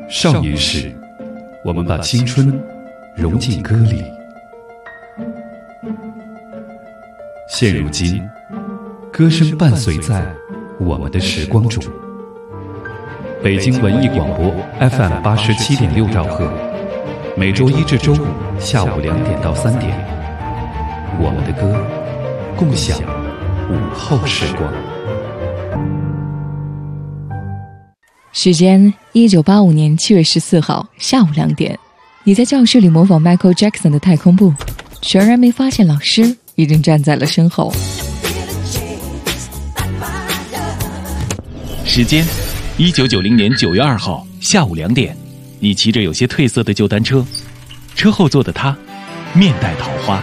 少年时，我们把青春融进歌里。现如今，歌声伴随在我们的时光中。北京文艺广播 FM 87.6兆赫，每周一至周五下午2点到3点，我们的歌，共享午后时光。 时间1985年7月14号下午2点，你在教室里模仿 Michael Jackson 的太空步，全然没发现老师已经站在了身后。 时间1990年9月2号下午2点，你骑着有些褪色的旧单车，车后座的他面带桃花。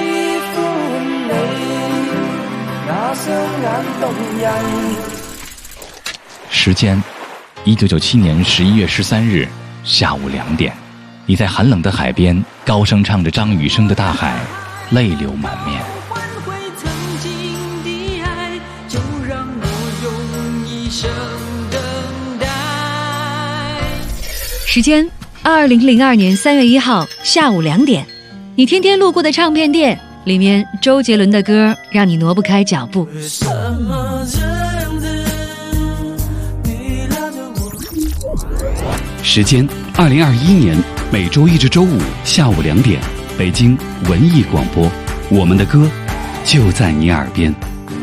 时间1997年11月13日下午2点，你在寒冷的海边高声唱着张雨生的《大海》，泪流满面。 时间2002年3月1号下午2点，你天天路过的唱片店，里面周杰伦的歌让你挪不开脚步。 时间2021年每周一至周五下午2点，北京文艺广播，我们的歌就在你耳边。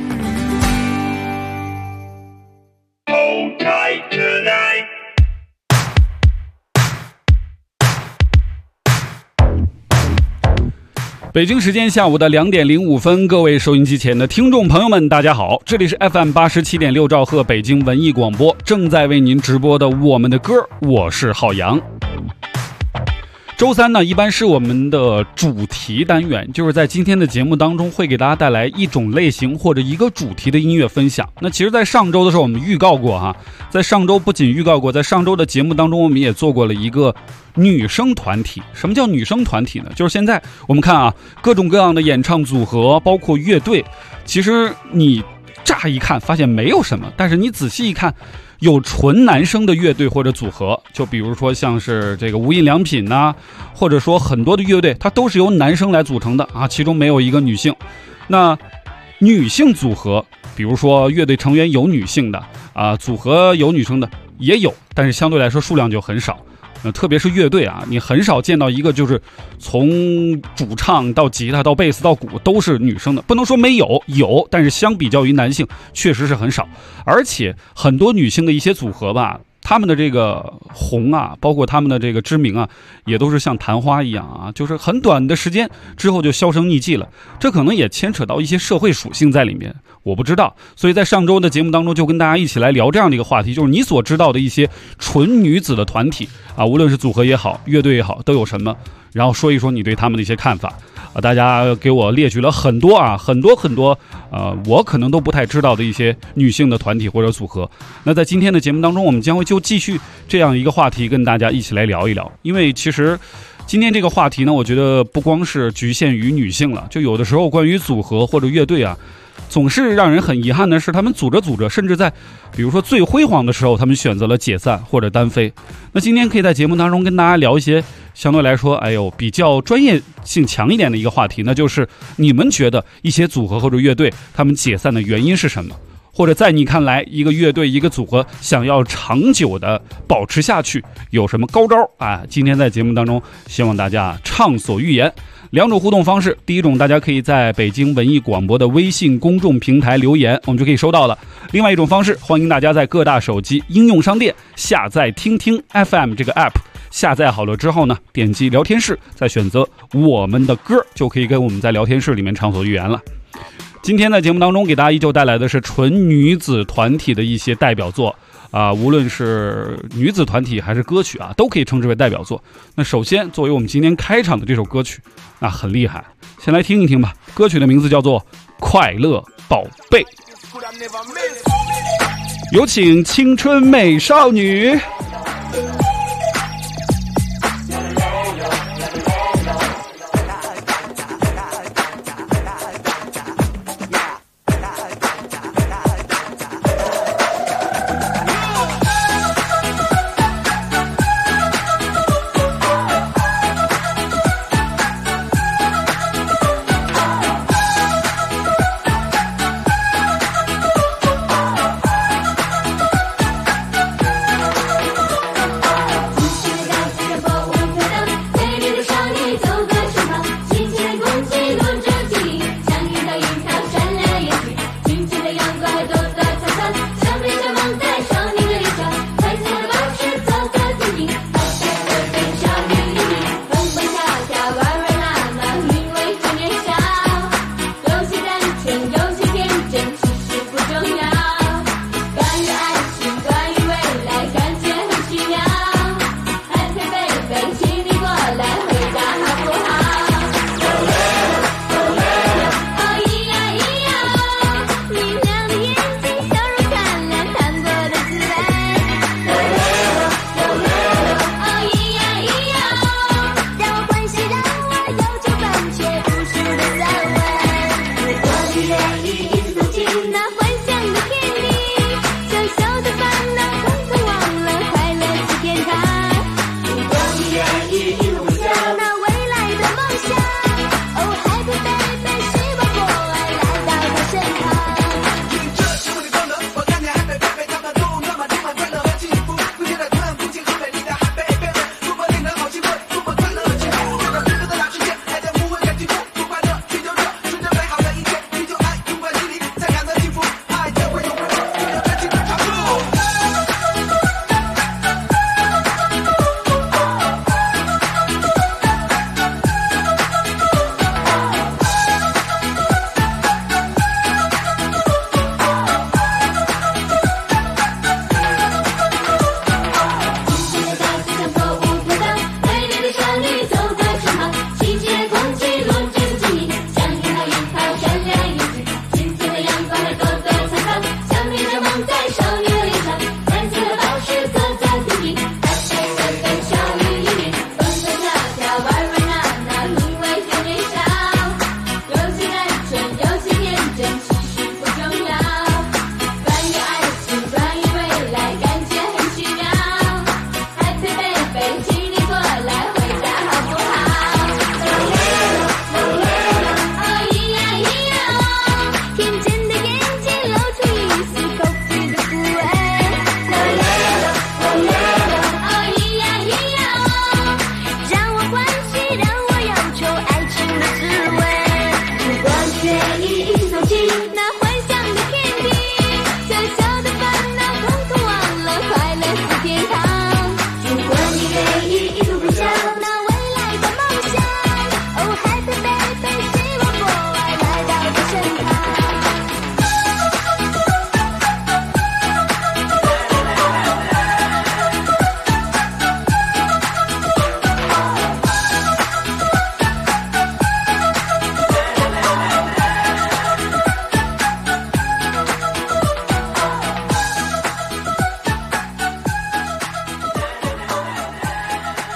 北京时间下午的2点05分，各位收音机前的听众朋友们，大家好，这里是 FM 87.6兆赫北京文艺广播，正在为您直播的我们的歌，我是浩洋。周三呢，一般是我们的主题单元，就是在今天的节目当中会给大家带来一种类型或者一个主题的音乐分享。那其实在上周的时候我们预告过哈，在上周不仅预告过，在上周的节目当中我们也做过了一个女生团体。什么叫女生团体呢？就是现在我们看啊，各种各样的演唱组合包括乐队，其实你乍一看发现没有什么，但是你仔细一看，有纯男生的乐队或者组合，就比如说像是这个无印良品呐，或者说很多的乐队它都是由男生来组成的啊，其中没有一个女性。那女性组合，比如说乐队成员有女性的啊，组合有女生的也有，但是相对来说数量就很少。特别是乐队啊，你很少见到一个就是从主唱到吉他到贝斯到鼓都是女生的，不能说没有，有，但是相比较于男性确实是很少。而且很多女性的一些组合吧，他们的这个红啊，包括他们的这个知名啊，也都是像昙花一样啊，就是很短的时间之后就销声匿迹了。这可能也牵扯到一些社会属性在里面，我不知道。所以在上周的节目当中就跟大家一起来聊这样的一个话题，就是你所知道的一些纯女子的团体啊，无论是组合也好，乐队也好，都有什么，然后说一说你对他们的一些看法啊。大家给我列举了很多啊，很多我可能都不太知道的一些女性的团体或者组合。那在今天的节目当中，我们将会就继续这样一个话题跟大家一起来聊一聊。因为其实今天这个话题呢，我觉得不光是局限于女性了，就有的时候关于组合或者乐队啊，总是让人很遗憾的是，他们组着甚至在比如说最辉煌的时候，他们选择了解散或者单飞。那今天可以在节目当中跟大家聊一些相对来说比较专业性强一点的一个话题，那就是你们觉得一些组合或者乐队他们解散的原因是什么？或者在你看来，一个乐队一个组合想要长久的保持下去有什么高招啊？今天在节目当中希望大家畅所欲言。2种互动方式，第一种大家可以在北京文艺广播的微信公众平台留言，我们就可以收到了。另外一种方式，欢迎大家在各大手机应用商店下载听听 FM 这个 app， 下载好了之后呢，点击聊天室，再选择我们的歌，就可以跟我们在聊天室里面畅所欲言了。今天在节目当中给大家依旧带来的是纯女子团体的一些代表作啊，无论是女子团体还是歌曲啊，都可以称之为代表作。那首先作为我们今天开场的这首歌曲，那很厉害，先来听一听吧。歌曲的名字叫做《快乐宝贝》，有请青春美少女。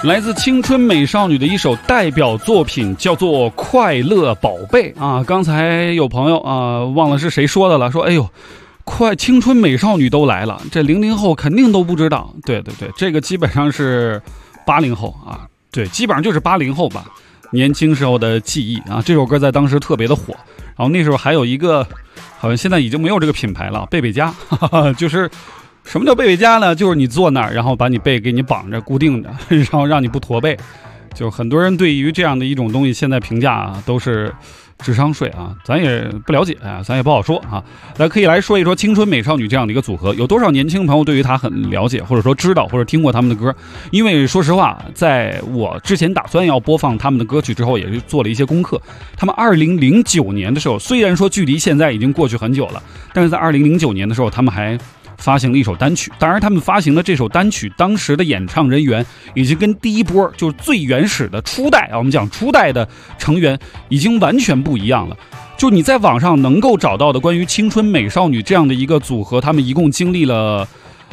来自青春美少女的一首代表作品叫做《快乐宝贝》啊。刚才有朋友啊，忘了是谁说的了，说哎呦，青春美少女都来了，这00后肯定都不知道。对对对，这个基本上是80后啊，对，基本上就是80后吧，年轻时候的记忆啊。这首歌在当时特别的火，然后那时候还有一个，好像现在已经没有这个品牌了，贝贝佳，就是什么叫贝贝佳呢？就是你坐那儿，然后把你背给你绑着固定着，然后让你不驼背。就很多人对于这样的一种东西，现在评价啊都是智商税啊，咱也不了解啊，咱也不好说啊。咱可以来说一说青春美少女这样的一个组合，有多少年轻朋友对于他很了解，或者说知道或者听过他们的歌？因为说实话，在我之前打算要播放他们的歌曲之后，也是做了一些功课。他们2009年的时候，虽然说距离现在已经过去很久了，但是在2009年的时候，他们还发行了一首单曲。当然他们发行的这首单曲，当时的演唱人员已经跟第一波就是最原始的初代啊，我们讲初代的成员已经完全不一样了。就你在网上能够找到的关于青春美少女这样的一个组合，他们一共经历了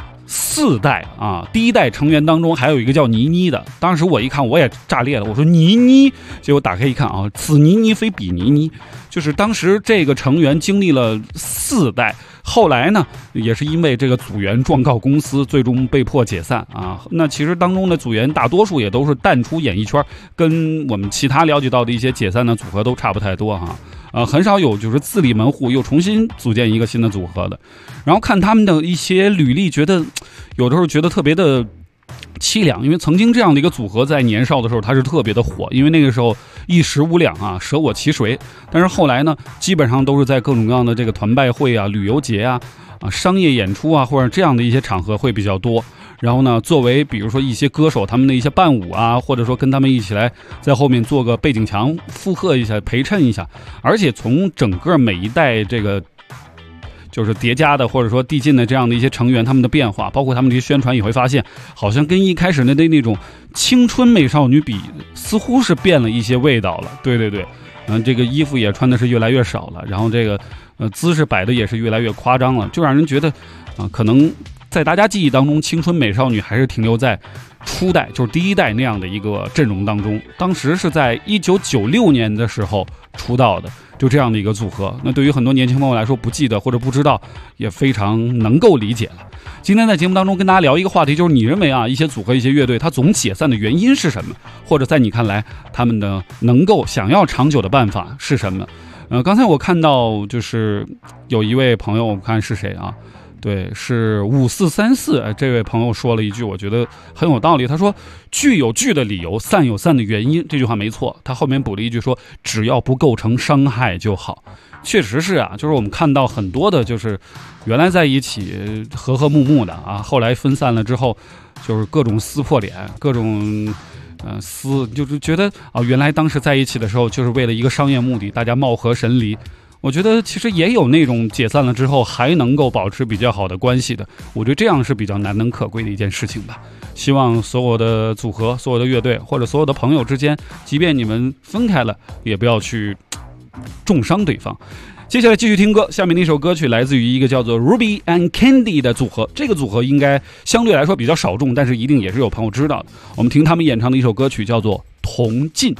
4代啊。第一代成员当中还有一个叫倪妮的，当时我一看我也炸裂了，我说倪妮，结果打开一看啊，此倪妮非彼倪妮，就是当时这个成员经历了4代。后来呢，也是因为这个组员状告公司，最终被迫解散啊。那其实当中的组员大多数也都是淡出演艺圈，跟我们其他了解到的一些解散的组合都差不太多哈。很少有就是自立门户又重新组建一个新的组合的。然后看他们的一些履历，觉得有的时候觉得特别的凄凉，因为曾经这样的一个组合在年少的时候它是特别的火，因为那个时候一时无两啊，舍我其谁。但是后来呢，基本上都是在各种各样的这个团拜会啊、旅游节啊、商业演出啊，或者这样的一些场合会比较多。然后呢，作为比如说一些歌手他们的一些伴舞啊，或者说跟他们一起来在后面做个背景墙附和一下、陪衬一下。而且从整个每一代这个就是叠加的或者说递进的这样的一些成员，他们的变化，包括他们这些宣传，也会发现好像跟一开始的那种青春美少女比，似乎是变了一些味道了。对对对，这个衣服也穿的是越来越少了，然后这个姿势摆的也是越来越夸张了，就让人觉得可能在大家记忆当中，青春美少女还是停留在初代，就是第一代那样的一个阵容当中。当时是在1996年的时候出道的，就这样的一个组合。那对于很多年轻朋友来说，不记得或者不知道，也非常能够理解了。今天在节目当中跟大家聊一个话题，就是你认为一些组合、一些乐队，它总解散的原因是什么？或者在你看来，他们的能够想要长久的办法是什么？刚才我看到就是有一位朋友，我看是谁啊？对，是5434，这位朋友说了一句我觉得很有道理，他说聚有聚的理由，散有散的原因，这句话没错。他后面补了一句说只要不构成伤害就好。确实是啊，就是我们看到很多的就是原来在一起和和睦睦的后来分散了之后，就是各种撕破脸，各种就是觉得原来当时在一起的时候就是为了一个商业目的，大家貌合神离。我觉得其实也有那种解散了之后还能够保持比较好的关系的，我觉得这样是比较难能可贵的一件事情吧。希望所有的组合、所有的乐队或者所有的朋友之间，即便你们分开了，也不要去重伤对方。接下来继续听歌，下面的一首歌曲来自于一个叫做 Ruby and Candy 的组合，这个组合应该相对来说比较少众，但是一定也是有朋友知道的。我们听他们演唱的一首歌曲叫做《同进》。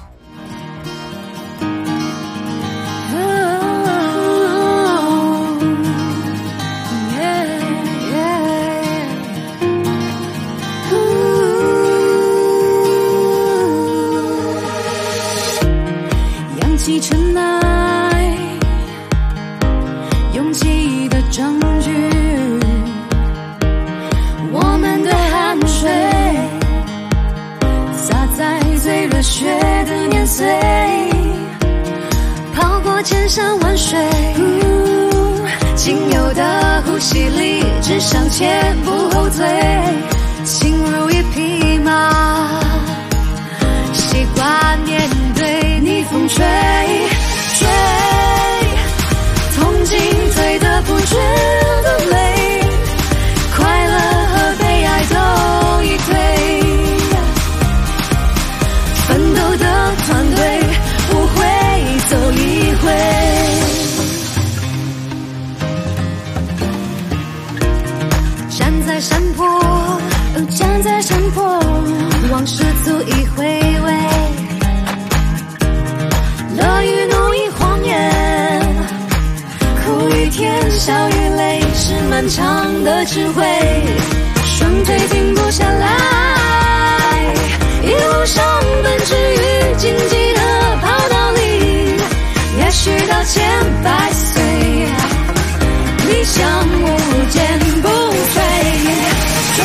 尘埃，拥挤的证据，我们的汗水洒在最热血的年岁，跑过千山万水，仅有的呼吸里只向前不后退，心如一匹马，习惯面对逆风吹，同进退的不觉得累，快乐和悲哀都一堆，奋斗的团队不会走一回，站在山坡，站在山坡， 的智慧，双腿停不下来，一路上奔驰于荆棘的跑道里，也许到100岁，理想无坚不摧。追，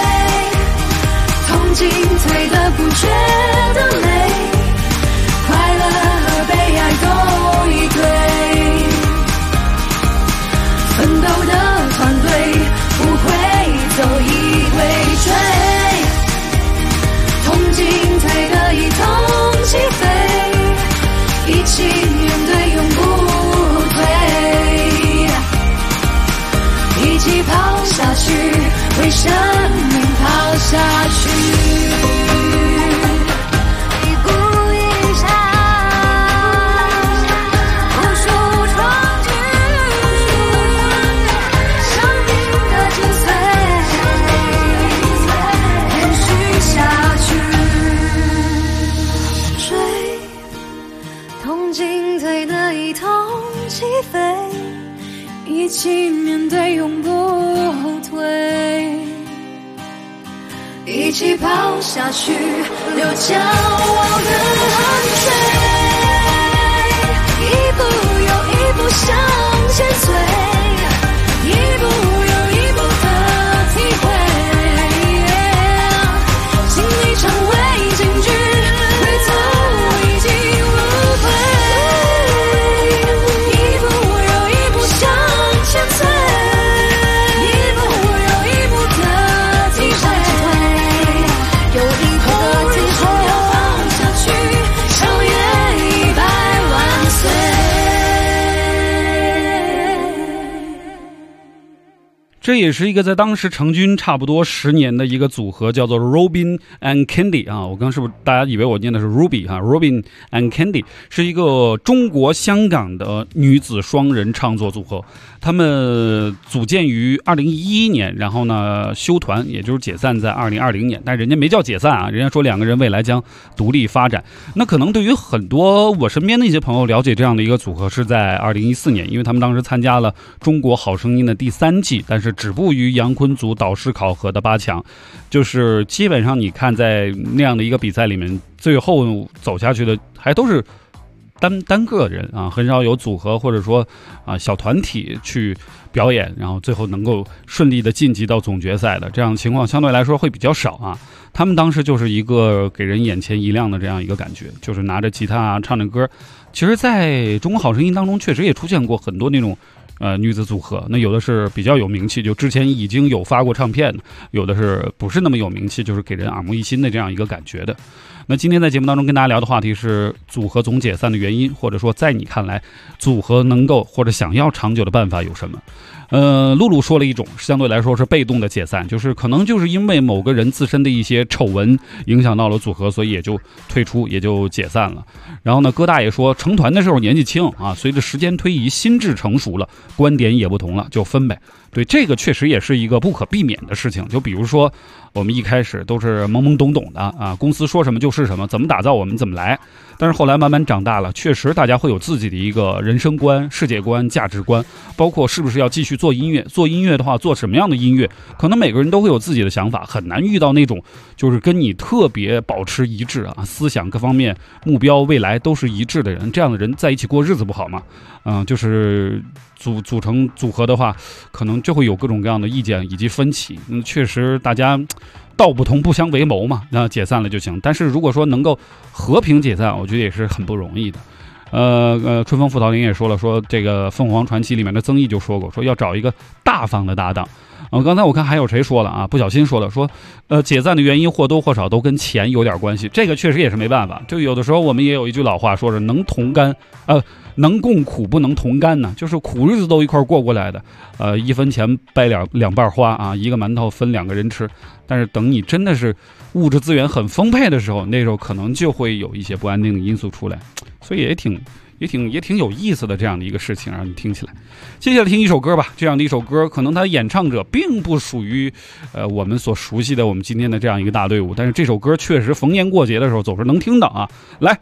痛进退的不觉得累，快乐和悲哀都一对，奋斗的团队不会走一回。追，痛进退的一同起飞，一起面对永不退，一起跑下去，为生命跑下去。一步一下，无数创举，生命的精髓，延续下去。追，痛进退的一同起飞，一起面对永不退，一起跑下去，留骄傲的汗水，一步又一步向前追，一步又一步的体会，经历成为证据，旅途已经无悔，一步又一步向前追，一步又一步的体会，有灵魂的自后要放下去，超越100万岁。 这也是一个在当时成军差不多10年的一个组合，叫做 Robin and Candy 啊。我刚是不是大家以为我念的是 Ruby 哈 ？Robin and Candy 是一个中国香港的女子双人唱作组合，他们组建于2011年，然后呢休团，也就是解散在2020年。但人家没叫解散啊，人家说2个人未来将独立发展。那可能对于很多我身边的一些朋友了解这样的一个组合是在2014年，因为他们当时参加了中国好声音的第3季，但是止步于杨坤组导师考核的8强，就是基本上你看在那样的一个比赛里面，最后走下去的还都是单个人啊，很少有组合或者说小团体去表演，然后最后能够顺利的晋级到总决赛的这样的情况相对来说会比较少啊。他们当时就是一个给人眼前一亮的这样一个感觉，就是拿着吉他唱着歌。其实在中国好声音当中确实也出现过很多那种女子组合，那有的是比较有名气，就之前已经有发过唱片的，有的是不是那么有名气，就是给人耳目一新的这样一个感觉的。那今天在节目当中跟大家聊的话题是组合总解散的原因，或者说在你看来组合能够或者想要长久的办法有什么。露露说了一种相对来说是被动的解散，就是可能就是因为某个人自身的一些丑闻影响到了组合，所以也就退出，也就解散了。然后呢，哥大爷说成团的时候年纪轻啊，随着时间推移心智成熟了，观点也不同了，就分呗。对，这个确实也是一个不可避免的事情。就比如说我们一开始都是懵懵懂懂的啊，公司说什么就是什么，怎么打造我们怎么来。但是后来慢慢长大了，确实大家会有自己的一个人生观、世界观、价值观，包括是不是要继续做音乐。做音乐的话，做什么样的音乐，可能每个人都会有自己的想法，很难遇到那种就是跟你特别保持一致啊，思想各方面、目标、未来都是一致的人。这样的人在一起过日子不好吗？就是组成组合的话，可能就会有各种各样的意见以及分歧。确实大家道不同不相为谋嘛，那解散了就行。但是如果说能够和平解散，我觉得也是很不容易的。春风副桃林也说了，说这个凤凰传奇里面的曾毅就说过，说要找一个大方的搭档。刚才我看还有谁说了啊，不小心说了，说解散的原因或多或少都跟钱有点关系，这个确实也是没办法。就有的时候我们也有一句老话，说是能能共苦不能同甘呢，就是苦日子都一块过来的，一分钱掰两半花啊，一个馒头分2个人吃。但是等你真的是物质资源很丰沛的时候，那时候可能就会有一些不安定的因素出来，所以也挺有意思的这样的一个事情，让你听起来。接下来听一首歌吧，这样的一首歌，可能它演唱者并不属于我们所熟悉的我们今天的这样一个大队伍，但是这首歌确实逢年过节的时候总是能听到啊，来。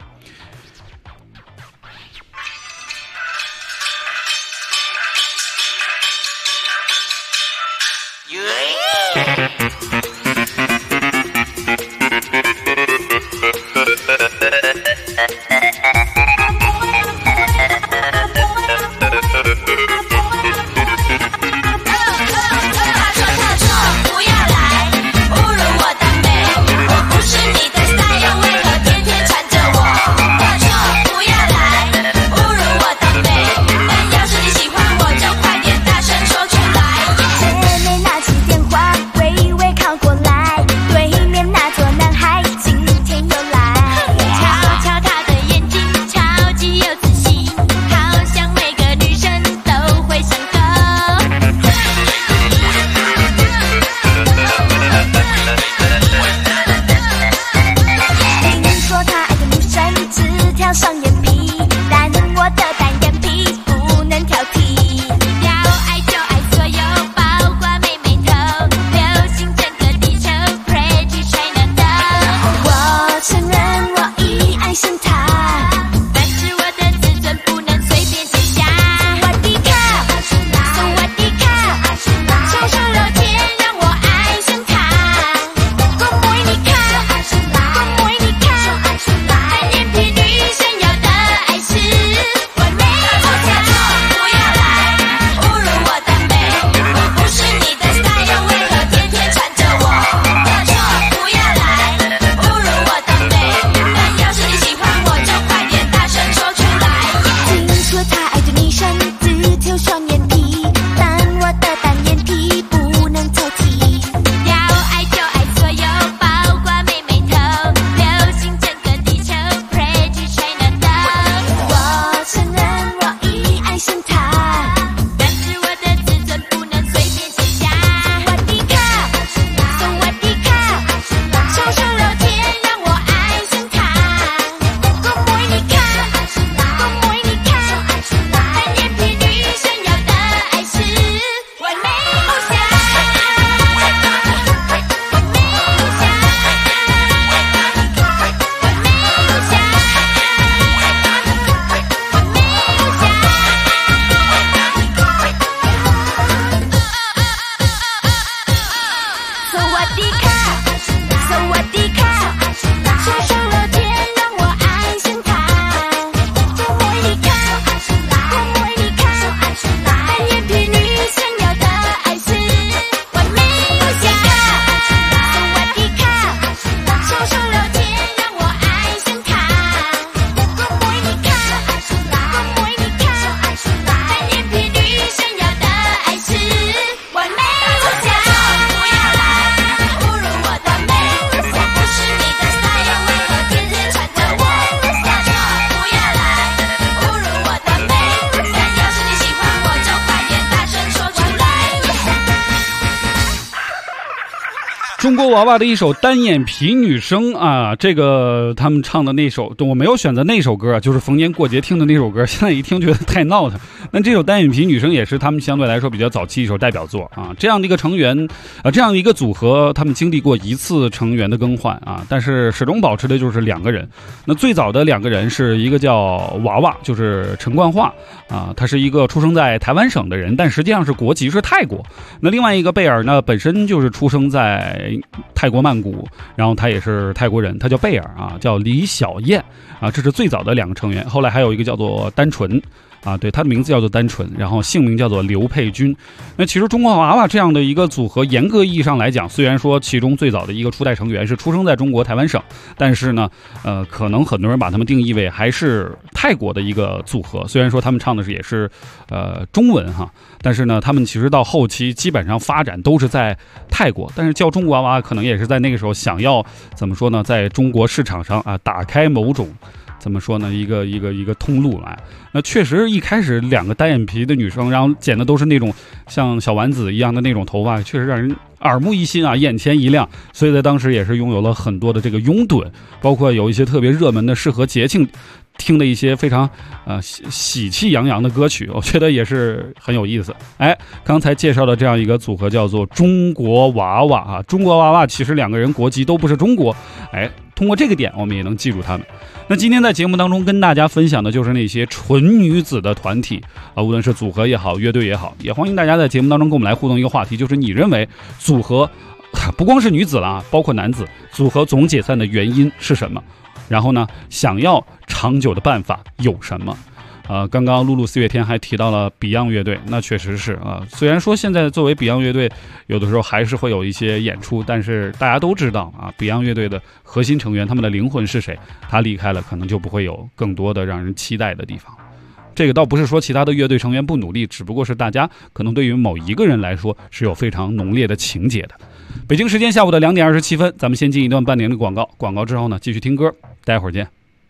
中国娃娃的一首单眼皮女生啊，这个他们唱的那首，我没有选择那首歌，就是逢年过节听的那首歌，现在一听觉得太闹腾。那这首单眼皮女生也是他们相对来说比较早期一首代表作啊。这样的一个成员这样的一个组合，他们经历过一次成员的更换啊，但是始终保持的就是2个人。那最早的2个人是一个叫娃娃，就是陈冠化啊，他是一个出生在台湾省的人，但实际上是国籍是泰国。那另外一个贝尔呢，本身就是出生在泰国曼谷，然后他也是泰国人，他叫贝尔啊，叫李小燕啊，这是最早的2个成员。后来还有一个叫做单纯啊，对，他的名字叫做单纯，然后姓名叫做刘佩君。那其实中国娃娃这样的一个组合，严格意义上来讲，虽然说其中最早的一个初代成员是出生在中国台湾省，但是呢，可能很多人把他们定义为还是泰国的一个组合。虽然说他们唱的也是中文哈，但是呢，他们其实到后期基本上发展都是在泰国，但是叫中国娃娃可能也是在那个时候想要怎么说呢，在中国市场上啊打开某种。怎么说呢？一个通路来。那确实一开始2个单眼皮的女生，然后剪的都是那种像小丸子一样的那种头发，确实让人耳目一新啊，眼前一亮。所以在当时也是拥有了很多的这个拥趸，包括有一些特别热门的适合节庆听的一些非常喜气洋洋的歌曲，我觉得也是很有意思。哎，刚才介绍的这样一个组合叫做中国娃娃啊，中国娃娃其实2个人国籍都不是中国，哎，通过这个点我们也能记住他们。那今天在节目当中跟大家分享的就是那些纯女子的团体啊，无论是组合也好，乐队也好，也欢迎大家在节目当中跟我们来互动一个话题，就是你认为组合不光是女子了啊，包括男子组合总解散的原因是什么？然后呢，想要长久的办法有什么？刚刚露露4月天还提到了 Beyond 乐队，那确实是啊。虽然说现在作为 Beyond 乐队，有的时候还是会有一些演出，但是大家都知道啊 ，Beyond 乐队的核心成员，他们的灵魂是谁？他离开了，可能就不会有更多的让人期待的地方。这个倒不是说其他的乐队成员不努力，只不过是大家可能对于某一个人来说是有非常浓烈的情节的。北京时间下午的2点27分，咱们先进一段半年的广告，广告之后呢，继续听歌，待会儿见。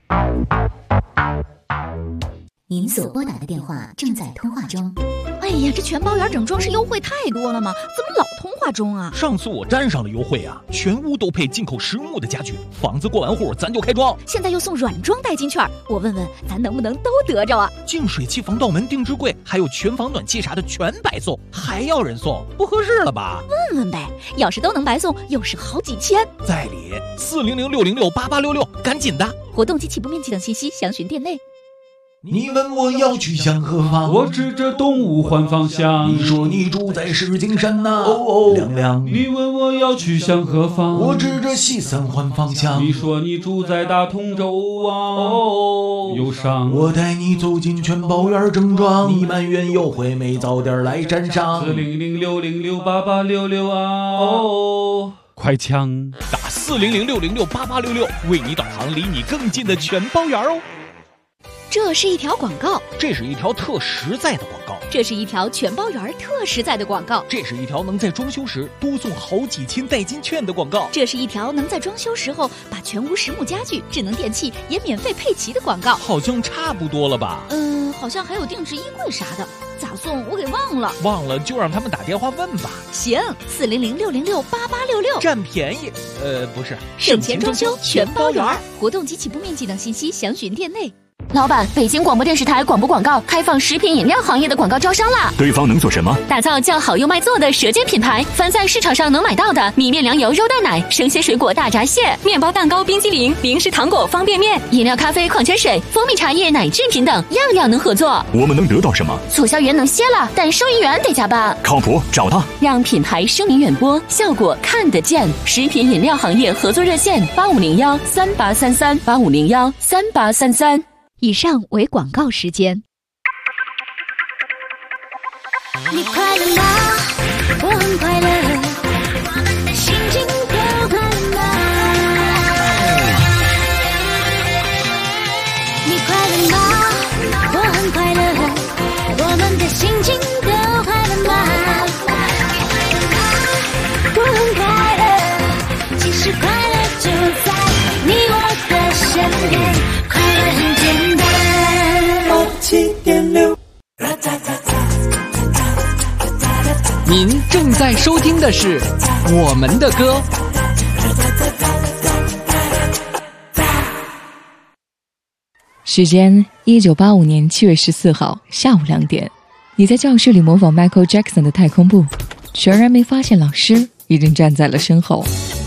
您所拨打的电话正在通话中。 哎呀，这全包圆整装饰优惠太多了吗？怎么老通话中啊？ 上次我沾上了优惠啊，全屋都配进口实木的家具，房子过完户咱就开装。 现在又送软装代金券，我问问咱能不能都得着啊？ 净水器、防盗门、定制柜，还有全房暖气啥的全白送，还要人送，不合适了吧？ 问问呗，要是都能白送，又是好几千。 在理，400-606-8866，赶紧的！ 活动及起步面积等信息详询店内。 你问我要去向何方， 我指着东吴换方向。 你说你住在石景山呐，哦哦亮亮。 你问我要去向何方， 我指着西三环方向。 你说你住在大同州啊，哦忧伤。 我带你走进全包园正装，你满园优惠没早点来沾上。 400-606-8866啊，哦快枪打400-606-8866，为你导航离你更近的全包园哦。 这是一条广告， 这是一条特实在的广告， 这是一条全包圆特实在的广告， 这是一条能在装修时多送好几千代金券的广告， 这是一条能在装修时候把全屋实木家具、智能电器也免费配齐的广告。 好像差不多了吧？ 好像还有定制衣柜啥的，咋送我给忘了。 忘了就让他们打电话问吧。 行，400-606-8866， 占便宜。不是， 省钱装修全包圆。活动及起步面积等信息详询店内。 老板，北京广播电视台广播广告开放食品饮料行业的广告招商啦！ 对方能做什么？ 打造叫好又卖座的舌尖品牌，凡在市场上能买到的米面粮油肉蛋奶、生鲜水果大闸蟹、面包蛋糕、冰激凌、零食糖果、方便面、饮料、咖啡、矿泉水、蜂蜜茶叶、奶制品等，样样能合作。 我们能得到什么？ 促销员能歇了，但收银员得加班。 靠谱，找他， 让品牌声名远播，效果看得见。食品饮料行业合作热线8501-3833，8501-3833。 以上为广告时间。 你快乐吗？我很快乐，心情都快乐吗？你快乐吗？我很快乐，我们的心情都快乐吗？我很快乐，其实快乐就在你我的身边，快乐很简单。7.6， 您正在收听的是我们的歌时间1985年7月14号下午2点，你在教室里模仿 Michael Jackson 的太空步，全然没发现老师已经站在了身后。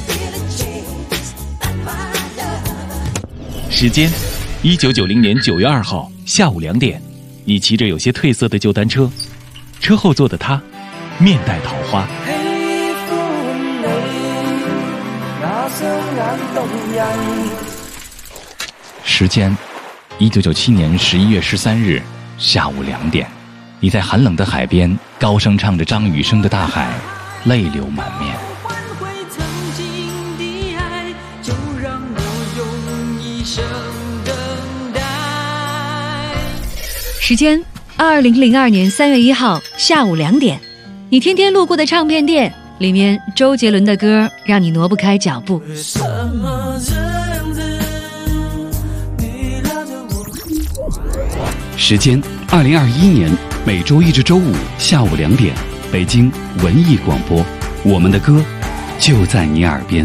时间1990年9月2号下午2点，你骑着有些褪色的旧单车，车后座的他面带桃花。时间1997年11月13日下午2点，你在寒冷的海边高声唱着张雨生的《大海》，泪流满面。 时间2002年3月1号下午2点，你天天路过的唱片店，里面周杰伦的歌让你挪不开脚步。 时间2021年每周一至周五下午2点，北京文艺广播，我们的歌就在你耳边。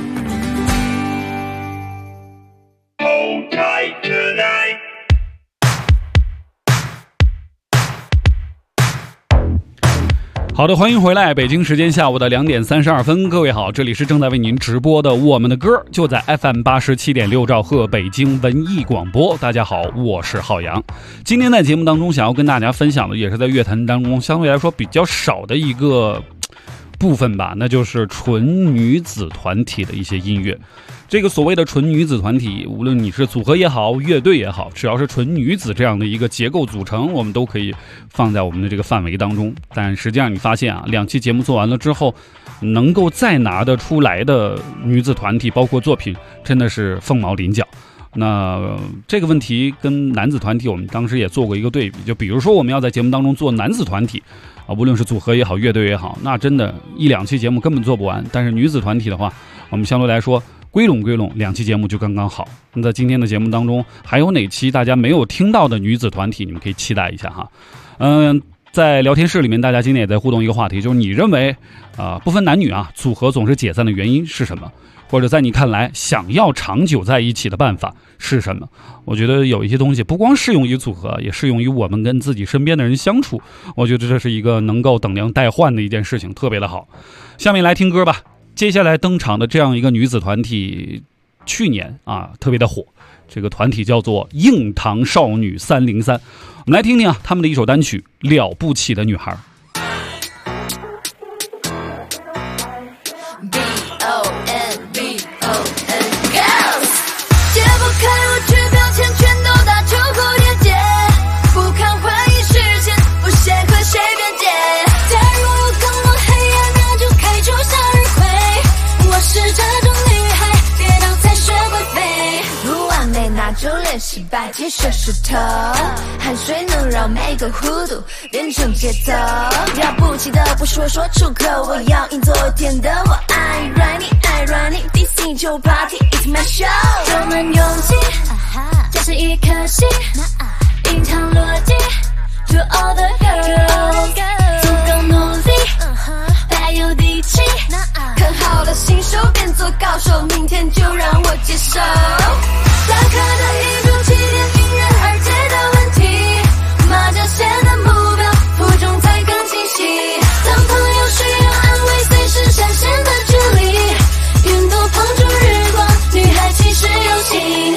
好的，欢迎回来，北京时间下午的2点32分，各位好，这里是正在为您直播的我们的歌，就在 FM 87.6兆赫北京文艺广播。大家好，我是浩洋。今天在节目当中想要跟大家分享的，也是在乐坛当中相对来说比较少的一个部分吧，那就是纯女子团体的一些音乐。这个所谓的纯女子团体，无论你是组合也好，乐队也好，只要是纯女子这样的一个结构组成，我们都可以放在我们的这个范围当中。但实际上你发现啊，2期节目做完了之后，能够再拿得出来的女子团体包括作品真的是凤毛麟角。那这个问题跟男子团体我们当时也做过一个对比，就比如说我们要在节目当中做男子团体啊，无论是组合也好，乐队也好，那真的1-2期节目根本做不完。但是女子团体的话，我们相对来说归拢2期节目就刚刚好。那在今天的节目当中，还有哪期大家没有听到的女子团体，你们可以期待一下哈。在聊天室里面，大家今天也在互动一个话题，就是你认为不分男女啊，组合总是解散的原因是什么？或者在你看来，想要长久在一起的办法是什么？我觉得有一些东西不光适用于组合，也适用于我们跟自己身边的人相处。我觉得这是一个能够等量代换的一件事情，特别的好。下面来听歌吧。接下来登场的这样一个女子团体，去年特别的火，这个团体叫做硬糖少女303。我们来听听他们的一首单曲《了不起的女孩》。 失败接受石头，汗水能让每个弧度变成节奏。了不起的不是我说出口，我要硬做天的我。爱软你爱软你，第4球 party it's my show。充满勇气，加上一颗心，隐藏逻辑 to all the girls， 足够努力，带有底气，看好了新手变做高手，明天就让我接手。大可的一种起点，迎刃而解的问题，马甲线的目标，途中才更清晰。当朋友需要安慰，随时闪现的距离，云朵碰触日光，女孩其实有心。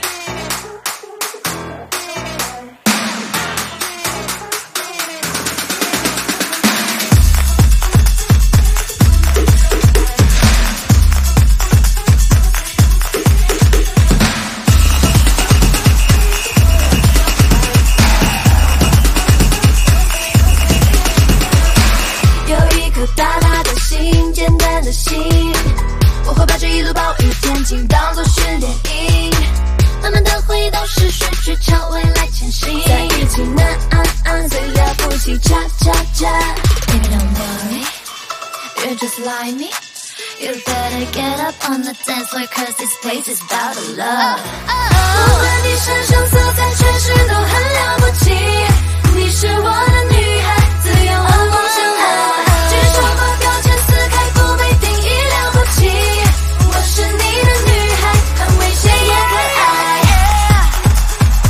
我会把这一路暴雨天晴当作训练营，慢慢的回到市区，去朝未来前行。在一起呢，最了不起，cha cha cha。Baby don't worry, you're just like me. You better get up on the dance floor, 'cause this place is about to love. 不管你身上色彩，全是都很了不起。你是我的女孩，自由和梦想海。举手把标签撕开，不被定义了不起。我是你的女孩，很危险也可爱。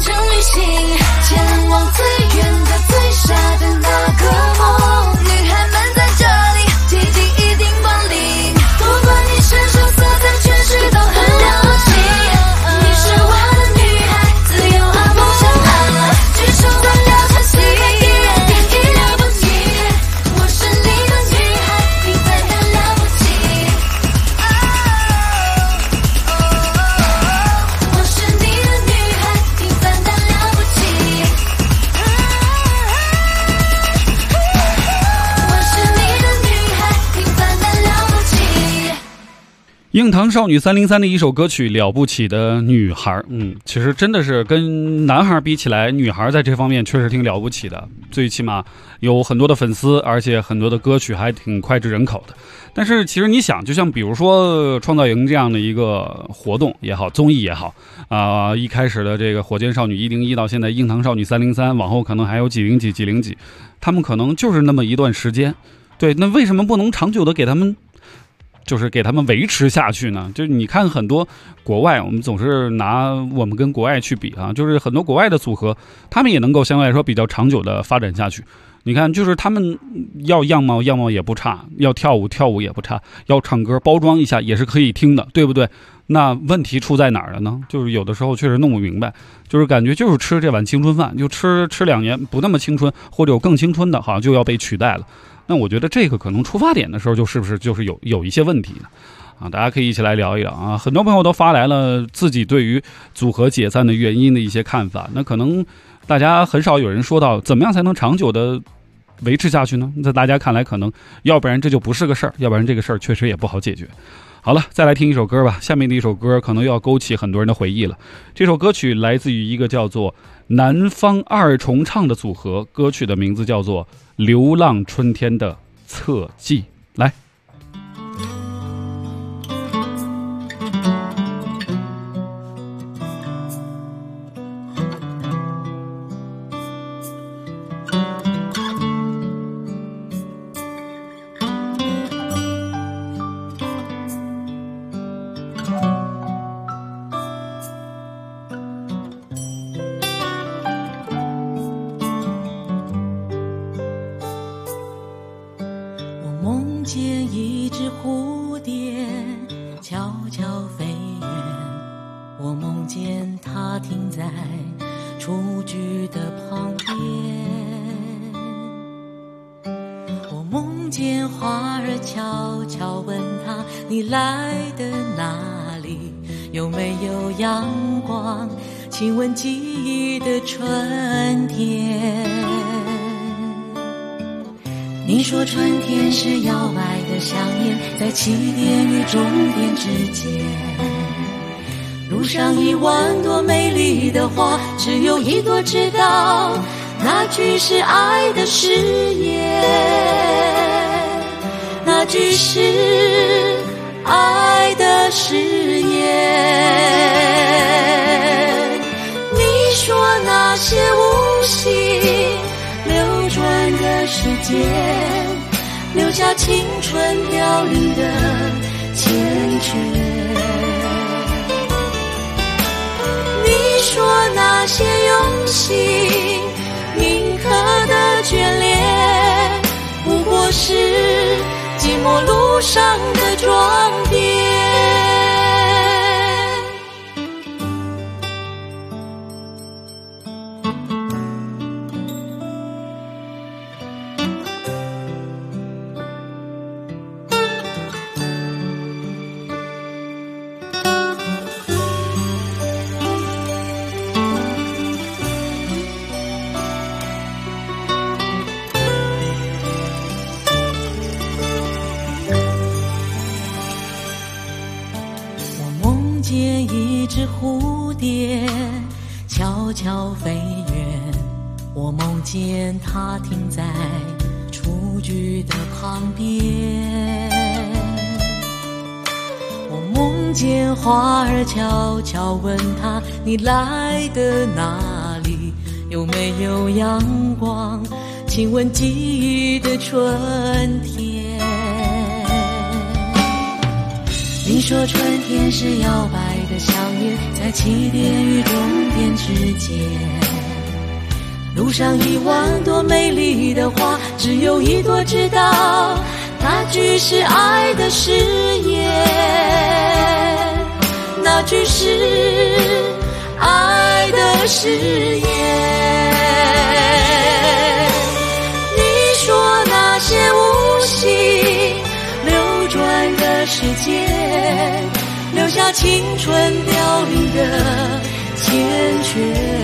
程旅行，前往最远的最傻的那个梦。女孩们在这里，奇迹一定光临。不管你身上色彩全是都很了不起，你是我的女孩，自由而不想爱，举手代表珍惜，一了不起。我是你的女孩，平凡但了不起。我是你的女孩，平凡但了不起。我是你的女孩，平凡但了不起。 硬糖少女303的一首歌曲《了不起的女孩》，其实真的是跟男孩比起来，女孩在这方面确实挺了不起的，最起码有很多的粉丝，而且很多的歌曲还挺脍炙人口的。但是其实你想，就像比如说创造营这样的一个活动也好，综艺也好，一开始的这个火箭少女101到现在硬糖少女303，往后可能还有几零几，他们可能就是那么一段时间。对，那为什么不能长久的给他们维持下去呢？就是你看很多国外，我们总是拿我们跟国外去比啊，就是很多国外的组合，他们也能够相对来说比较长久的发展下去。你看，就是他们要样貌也不差，要跳舞也不差，要唱歌包装一下也是可以听的，对不对？那问题出在哪儿了呢？就是有的时候确实弄不明白，就是感觉就是吃这碗青春饭，就吃2年不那么青春，或者有更青春的，好像就要被取代了。那我觉得这个可能出发点的时候就是不是就是有一些问题呢？大家可以一起来聊一聊啊！很多朋友都发来了自己对于组合解散的原因的一些看法。那可能大家很少有人说到怎么样才能长久的维持下去呢？在大家看来，可能要不然这就不是个事儿，要不然这个事儿确实也不好解决。好了，再来听一首歌吧。下面的一首歌可能又要勾起很多人的回忆了。这首歌曲来自于一个叫做南方二重唱的组合，歌曲的名字叫做《流浪春天的侧记》。来。 梦见一只蝴蝶悄悄飞远，我梦见它停在雏菊的旁边，我梦见花儿悄悄问它，你来的哪里？有没有阳光？亲吻记忆的春天。你说春天是摇摆的香烟，在起点与终点之间，路上10000朵美丽的花，只有一朵知道那句是爱的誓言，那句是爱的誓言。你说那些无心流转的时间，留下青春凋零的缱绻。你说那些用心铭刻的眷恋，不过是寂寞路上的装点。一只蝴蝶悄悄飞远，我梦见它停在雏菊的旁边，我梦见花儿悄悄问它，你来的哪里？有没有阳光？亲吻记忆的春天。你说春天是摇摆的香烟，在起点与终点之间， 上1万朵美丽的花，只有一朵知道那句是爱的誓言，那句是爱的誓言。你说那些无心流转的时间，留下青春凋零的缱绻。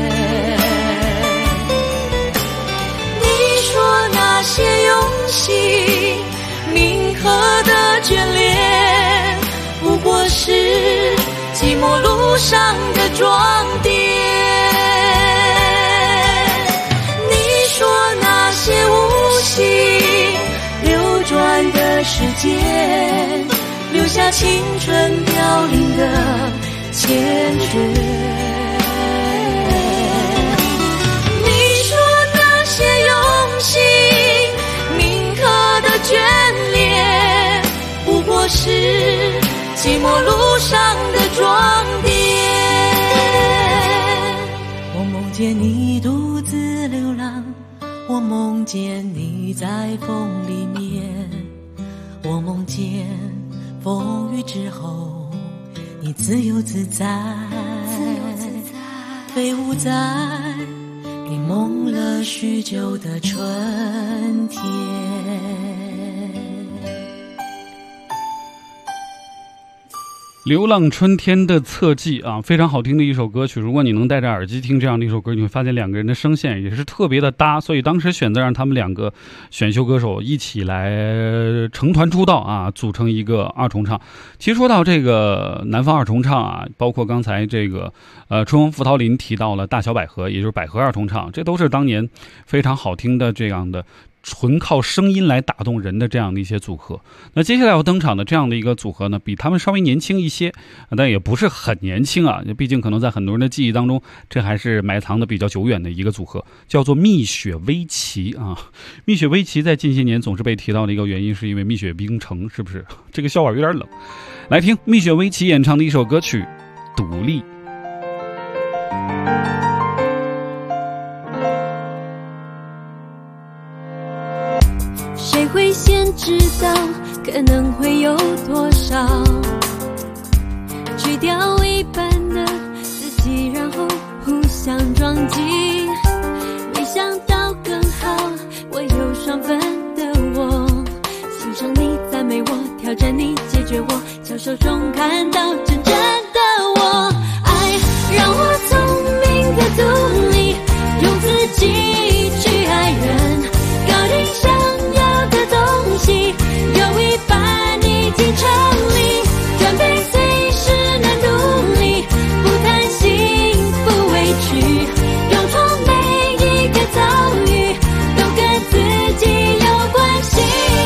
你说那些用心铭刻的眷恋，不过是寂寞路上的装点。你说那些无心流转的时间，留下青春凋零的缱绻。你说那些用心铭刻的眷恋，不过是寂寞路上的装点。我梦见你独自流浪，我梦见你在风里面，我梦见风雨之后你自由自在，飞舞在你梦了许久的春天。 流浪春天的侧记啊，非常好听的一首歌曲。如果你能戴着耳机听这样的一首歌，你会发现两个人的声线也是特别的搭，所以当时选择让他们两个选秀歌手一起来成团出道啊，组成一个二重唱。其实说到这个南方二重唱啊，包括刚才这个春风拂桃林提到了大小百合，也就是百合二重唱，这都是当年非常好听的这样的纯靠声音来打动人的这样的一些组合。那接下来要登场的这样的一个组合呢，比他们稍微年轻一些，但也不是很年轻啊，毕竟可能在很多人的记忆当中，这还是埋藏的比较久远的一个组合，叫做蜜雪薇琪啊。蜜雪薇琪在近些年总是被提到的一个原因，是因为蜜雪冰城，是不是？这个笑话有点冷。来听蜜雪薇琪演唱的一首歌曲《独立》。 谁会先知道可能会有多少？去掉一半的自己，然后互相撞击。没想到更好，我有双份的我，欣赏你，赞美我，挑战你，解决我，巧手中看到真正的我。爱让我聪明的独立，用自己去爱人，搞定想要的东西，有一半已经成立，准备随时能独立，不贪心不委屈，勇闯每一个遭遇，都跟自己有关系。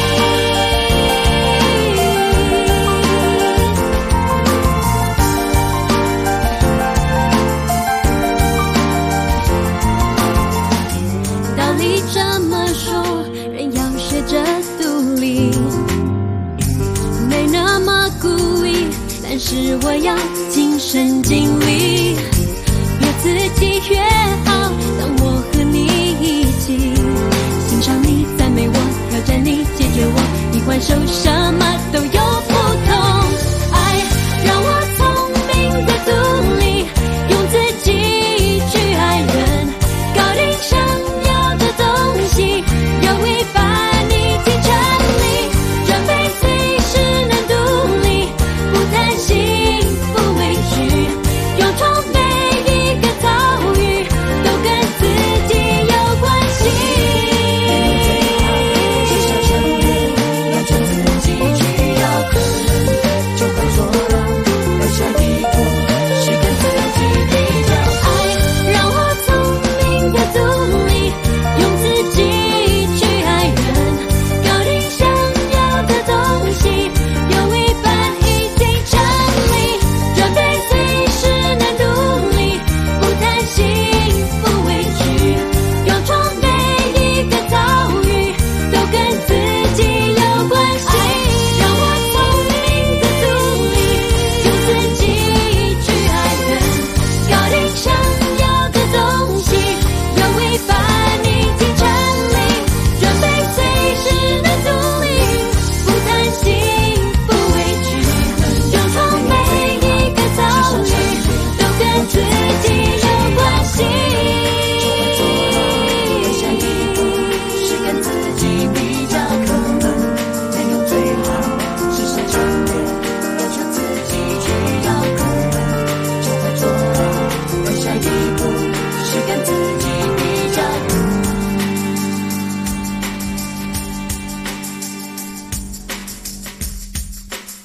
道理这么说，人要学着独立，没那么故意，但是我要尽身尽力，越自己越好。当我和你一起，欣赏你，赞美我，挑战你，解决我，一还手，什么都有不同。爱让我聪明的独立，用自己去爱人，搞定想要的东西，有一半已经成立，准备随时能独立，不贪心不委屈，勇闯每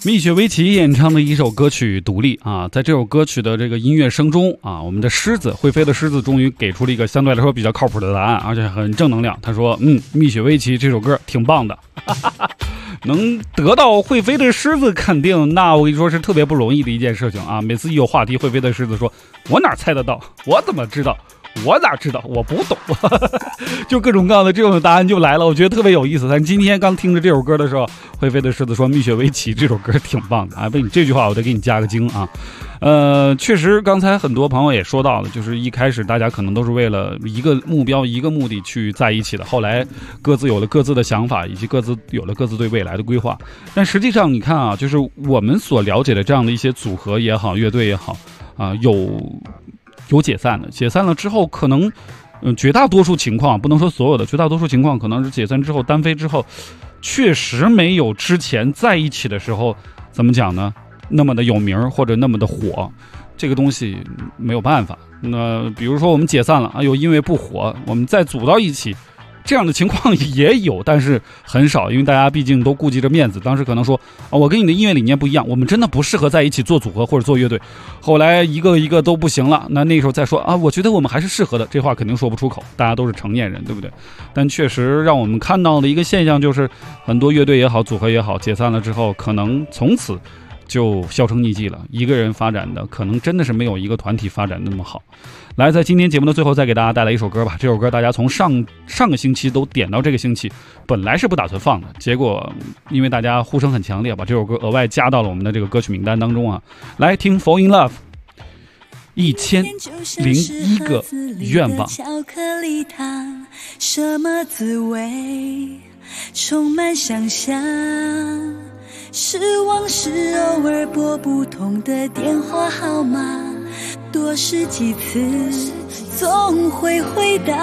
蜜雪薇琪演唱的一首歌曲《独立》啊，在这首歌曲的这个音乐声中啊，我们的狮子会飞的狮子终于给出了一个相对来说比较靠谱的答案，而且很正能量。他说：“蜜雪薇琪这首歌挺棒的。”能得到会飞的狮子肯定，那我跟你说是特别不容易的一件事情啊！每次一有话题，会飞的狮子说：“我哪猜得到？我怎么知道？我咋知道？我不懂。”就各种各样的这种答案就来了，我觉得特别有意思。但今天刚听着这首歌的时候，会飞的狮子说蜜雪薇琪这首歌挺棒的啊！被你这句话，我得给你加个惊啊！确实，刚才很多朋友也说到了，就是一开始大家可能都是为了一个目标、一个目的去在一起的，后来各自有了各自的想法，以及各自有了各自对未来的规划。但实际上，你看啊，就是我们所了解的这样的一些组合也好、乐队也好啊，有解散的，解散了之后，可能绝大多数情况，不能说所有的，绝大多数情况可能是解散之后单飞之后，确实没有之前在一起的时候怎么讲呢？那么的有名或者那么的火，这个东西没有办法。那比如说我们解散了，哎呦，因为不火，我们再组到一起，这样的情况也有，但是很少，因为大家毕竟都顾及着面子。当时可能说啊，我跟你的音乐理念不一样，我们真的不适合在一起做组合或者做乐队。后来一个一个都不行了，那时候再说啊，我觉得我们还是适合的，这话肯定说不出口，大家都是成年人，对不对？但确实让我们看到的一个现象就是，很多乐队也好，组合也好，解散了之后，可能从此就销声匿迹了，一个人发展的可能真的是没有一个团体发展的那么好。来，在今天节目的最后再给大家带来一首歌吧。这首歌大家从上个星期都点到这个星期，本来是不打算放的，结果因为大家呼声很强烈，把这首歌额外加到了我们的这个歌曲名单当中啊。来听 Fall in Love， 1001个愿望。 巧克力糖什么滋味？充满想象。失望是偶尔拨不通的电话号码，多试几次总会回答。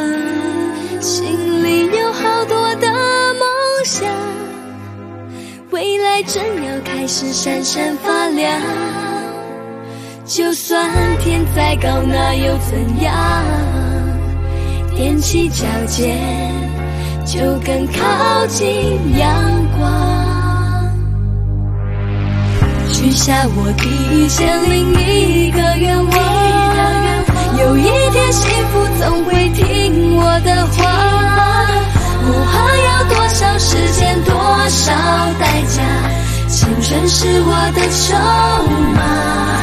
心里有好多的梦想，未来正要开始闪闪发亮。就算天再高那又怎样，踮起脚尖就更靠近阳光。许下我1001个愿望，有一天幸福总会听我的话，不怕要多少时间多少代价，青春是我的筹码。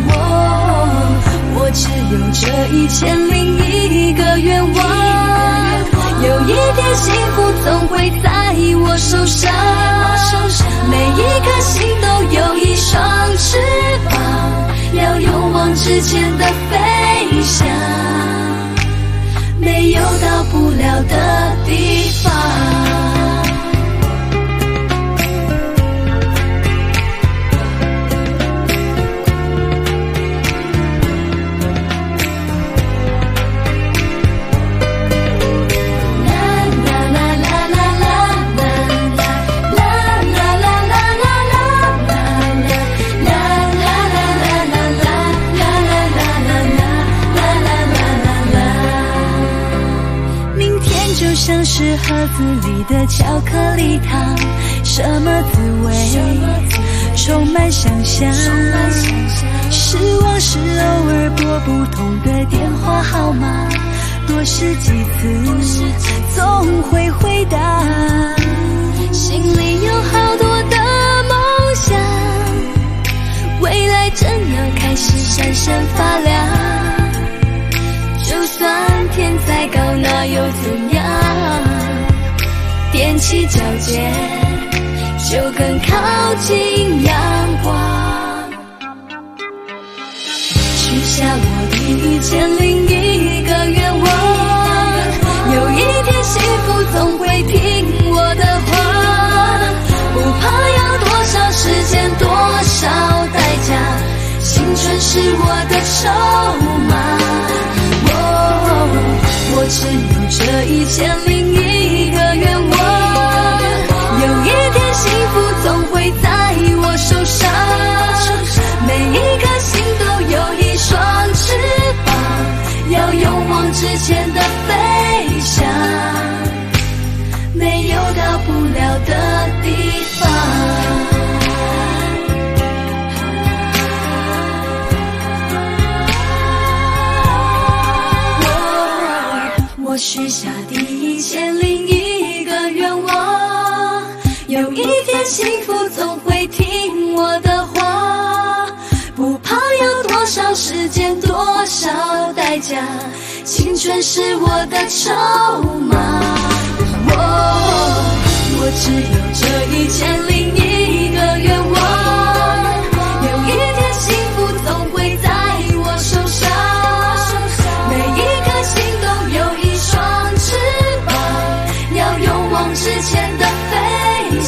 我只有这1001个愿望，有一天幸福总会在我手上，每一颗心都有一双翅膀，要勇往直前的飞翔，没有到不了的地方。像是盒子里的巧克力糖，什么滋味？充满想象。失望是偶尔拨不通的电话号码，多试几次总会回答。心里有好多的梦想，未来正要开始闪闪发亮。就算天再高那又怎样，踮起脚尖就更靠近阳光。许下我1001个愿望，有一天幸福总会听我的话，不怕要多少时间多少代价，青春是我的筹码。我只有这1001个愿望，有一天幸福总会在我手上，每一颗心都有一双翅膀，要勇往直前的飞翔，没有到不了的地方。 我许下第1001个愿望，有一天幸福总会听我的话，不怕有多少时间多少代价，青春是我的筹码。我只有这1001个愿望，有一天幸福总会在我手上，每一颗心都有一双翅膀，要勇往直前的飞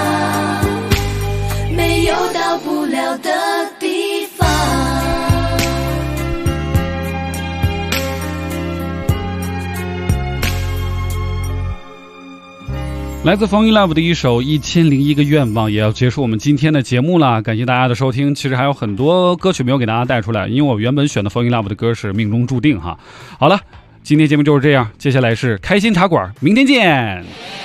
翔，没有到不了的地方。 来自Falling in Love 的一首1001个愿望也要结束我们今天的节目了，感谢大家的收听。其实还有很多歌曲没有给大家带出来，因为我原本选的Falling in Love 的歌是命中注定哈。好了，今天节目就是这样，接下来是开心茶馆，明天见。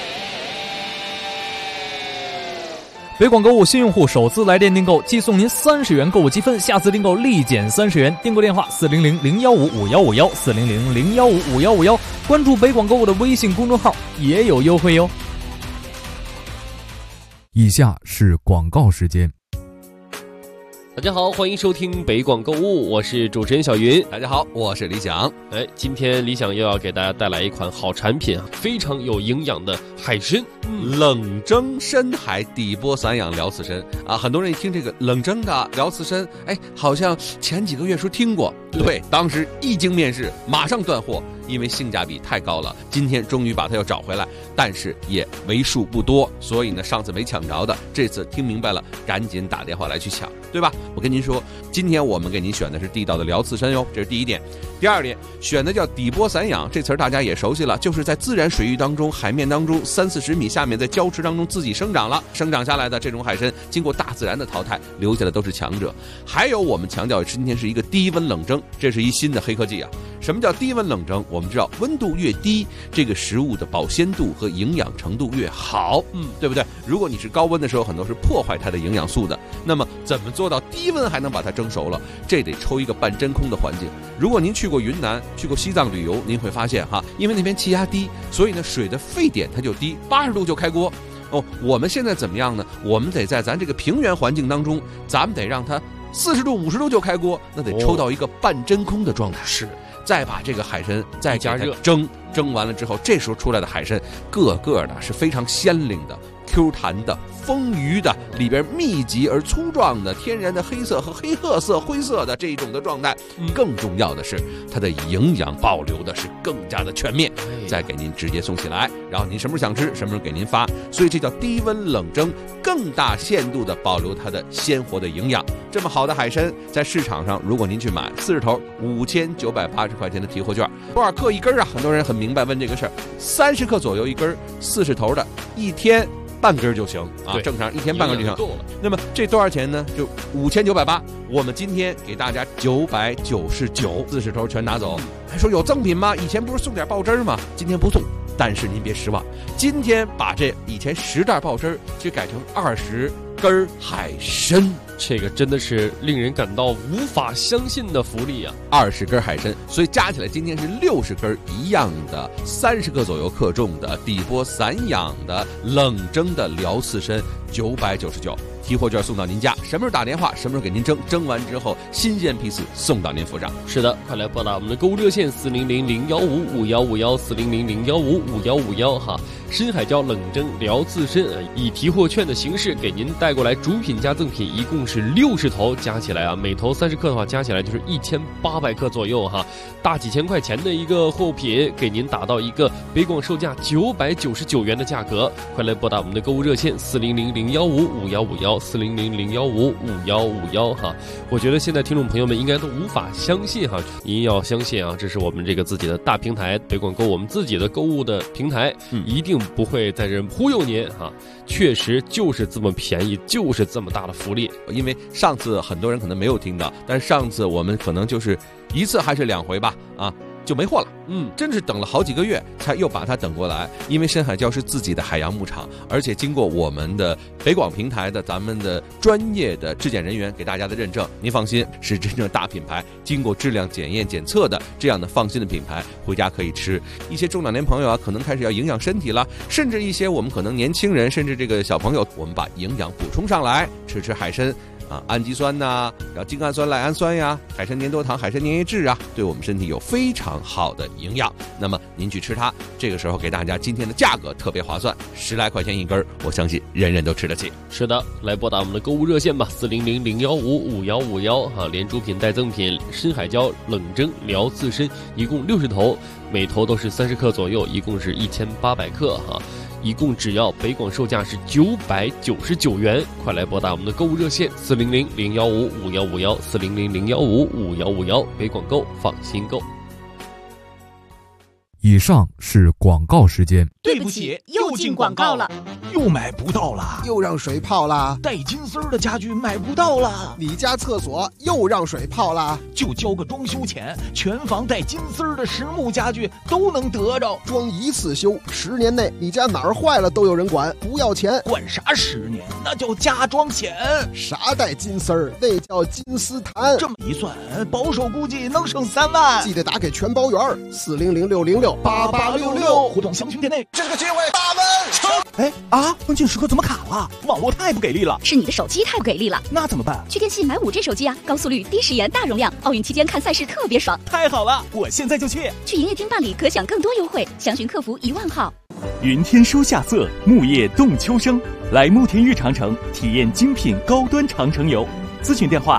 北广购物新用户首次来电订购即送您30元购物积分，下次订购立减30元。订购电话400-015-5151 400-015-5151，关注北广购物的微信公众号也有优惠哟。 以下是广告时间。 大家好，欢迎收听北广购物，我是主持人小云。 大家好，我是李想。 今天李想又要给大家带来一款好产品，非常有营养的海参， 冷蒸深海底波散养辽刺参啊！很多人一听这个冷蒸的辽刺参，好像前几个月说听过，对，当时一经面世，马上断货，因为性价比太高了。今天终于把它又找回来，但是也为数不多，所以呢，上次没抢着的，这次听明白了，赶紧打电话来去抢，对吧？我跟您说，今天我们给您选的是地道的辽刺参哟，这是第一点。第二点，选的叫底波散养，这词儿大家也熟悉了，就是在自然水域当中、海面当中30-40米下面，在礁池当中自己生长了，生长下来的这种海参，经过大自然的淘汰，留下的都是强者。还有我们强调今天是一个低温冷蒸，这是一新的黑科技啊。什么叫低温冷蒸？我们知道温度越低，这个食物的保鲜度和营养程度越好，对不对？如果你是高温的时候，很多是破坏它的营养素的。那么怎么做到低温还能把它蒸熟了？这得抽一个半真空的环境。如果您去过云南、去过西藏旅游，您会发现哈，因为那边气压低，所以呢水的沸点它就低，80度就开锅。我们现在怎么样呢？我们得在咱这个平原环境当中，咱们得让它40度、50度就开锅，那得抽到一个半真空的状态。 是。 再把这个海参再加热蒸完了之后，这时候出来的海参个个的是非常鲜灵的、Q 弹的、丰腴的，里边密集而粗壮的天然的黑色和黑褐色、灰色的这一种的状态。更重要的是，它的营养保留的是更加的全面，再给您直接送起来，然后您什么时候想吃，什么时候给您发。所以这叫低温冷蒸，更大限度的保留它的鲜活的营养。这么好的海参，在市场上如果您去买40头，5980块钱的提货券，多少克一根啊？很多人很明白问这个事儿，30克左右一根，40头的，一天半根就行啊，正常一天半根就行。那么这多少钱呢？就5980，我们今天给大家999，40头全拿走。还说有赠品吗？以前不是送点爆汁吗？今天不送，但是您别失望，今天把这以前10袋爆汁去改成20根海参。 这个真的是令人感到无法相信的福利啊 ！20根海参，所以加起来今天是60根一样的，30克左右克重的底波散养的冷蒸的辽刺参，999。提货券送到您家，什么时候打电话，什么时候给您蒸，蒸完之后新鲜批次送到您府上。 是的，快来拨打我们的购物热线400-015-5151 400-015-5151哈。深海椒冷蒸辽刺参以提货券的形式给您带过来，主品加赠品一共是60头，加起来啊，每头30克的话，加起来就是1800克左右哈，大几千块钱的一个货品，给您打到一个北广售价999元的价格。快来拨打我们的购物热线400-015-5151 400-015-5151哈。我觉得现在听众朋友们应该都无法相信哈，您要相信啊，这是我们这个自己的大平台北广购，我们自己的购物的平台，一定不会在这忽悠您哈，确实就是这么便宜，就是这么大的福利。 因为上次很多人可能没有听到，但是上次我们可能就是1次还是2回吧啊。 就没货了。真是等了好几个月才又把它等过来。因为深海礁是自己的海洋牧场，而且经过我们的北广平台的咱们的专业的质检人员给大家的认证，您放心，是真正大品牌，经过质量检验检测的这样的放心的品牌，回家可以吃。一些中老年朋友啊，可能开始要营养身体了，甚至一些我们可能年轻人，甚至这个小朋友，我们把营养补充上来，吃海参氨基酸呐，然后精氨酸、赖氨酸呀，海参粘多糖、海参粘液质啊，对我们身体有非常好的营养。那么您去吃它，这个时候给大家今天的价格特别划算，10来块钱一根，我相信人人都吃得起。 是的，来拨打我们的购物热线吧，400-015-5151哈，连主品带赠品，深海礁冷蒸辽刺参，一共60头，每头都是30克左右，一共是1800克哈。一共只要北广售价是999元，快来拨打我们的购物热线400-015-5151，400-015-5151，北广购，放心购。 以上是广告时间。 对不起，又进广告了，又买不到了， 又让水泡了， 带金丝儿的家具买不到了， 你家厕所又让水泡了， 就交个装修钱，全房带金丝儿的实木家具都能得着， 装一次修，10年内你家哪儿坏了都有人管，不要钱。 管啥10年？那叫家装险。 啥带金丝儿？那叫金丝檀。 这么一算，保守估计能省3万。 记得打给全包圆，400-606-8866， 互动详询店内。这个机会大温成。关键时刻怎么卡了？网络太不给力了。 是你的手机太不给力了。 那怎么办？ 去电信买5G 手机啊，高速率、低时延、大容量，奥运期间看赛事特别爽。 太好了，我现在就去。 去营业厅办理，可享更多优惠，详询客服1万号。 云天书夏色，木叶动秋声，来慕田峪长城体验精品高端长城游。咨询电话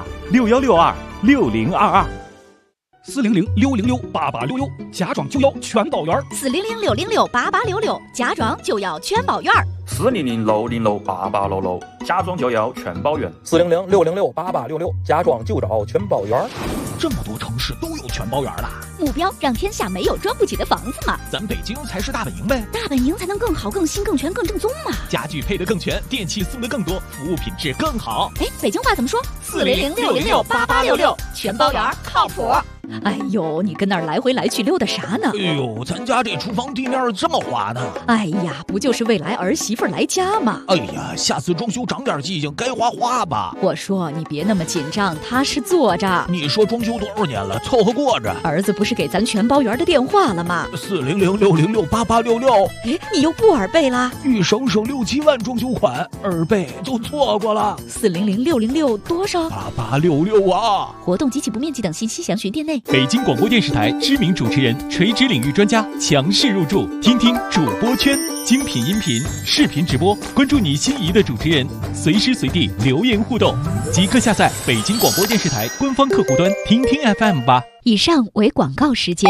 61626022，400-606-8866，假装就要全保员 400-606-8866，假装就要全保员 400-606-8866，假装就要全保员 400-606-8866，假装就找全保员。 这么多城市都有全保员了， 目标让天下没有装不起的房子嘛。 咱北京才是大本营呗， 大本营才能更好、更新、更全、更正宗嘛。 家具配得更全，电器送得更多，服务品质更好。 北京话怎么说？400-606-8866，全保员靠谱。哎呦，你跟那儿来回来去溜达啥呢？ 哎呦，咱家这厨房地面这么滑呢。 哎呀，不就是未来儿媳妇来家吗？ 哎呀，下次装修长点记性，该画吧。 我说你别那么紧张，踏实坐着。 你说装修多少年了，凑合过着。 儿子不是给咱全包员的电话了吗 ？400-606-8866。 你又不耳背啦？ 欲省6、7万装修款，耳背都错过了。 400-606多少 ？8866啊！ 活动及其不面积等信息详询店内。 北京广播电视台知名主持人、垂直领域专家强势入驻，听听主播圈，精品音频、视频直播，关注你心仪的主持人，随时随地留言互动，即刻下载北京广播电视台官方客户端听听 FM 吧。 以上为广告时间。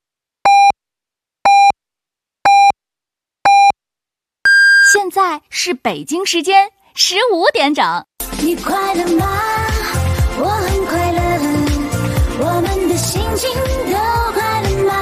现在是北京时间15点整。 你快乐吗？我很快乐。我们的心情都快乐吗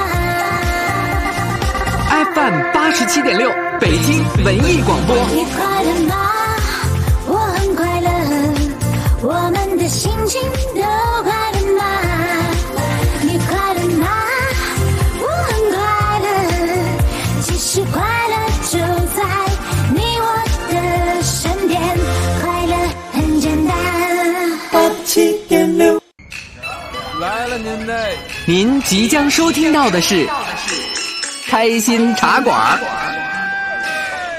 ？FM 87.6，北京文艺广播。 你快乐吗？我很快乐。我们的心情都快乐吗？你快乐吗？我很快乐。其实快乐就在你我的身边，快乐很简单。87.6。 来了您嘞！ 您即将收听到的是开心茶馆。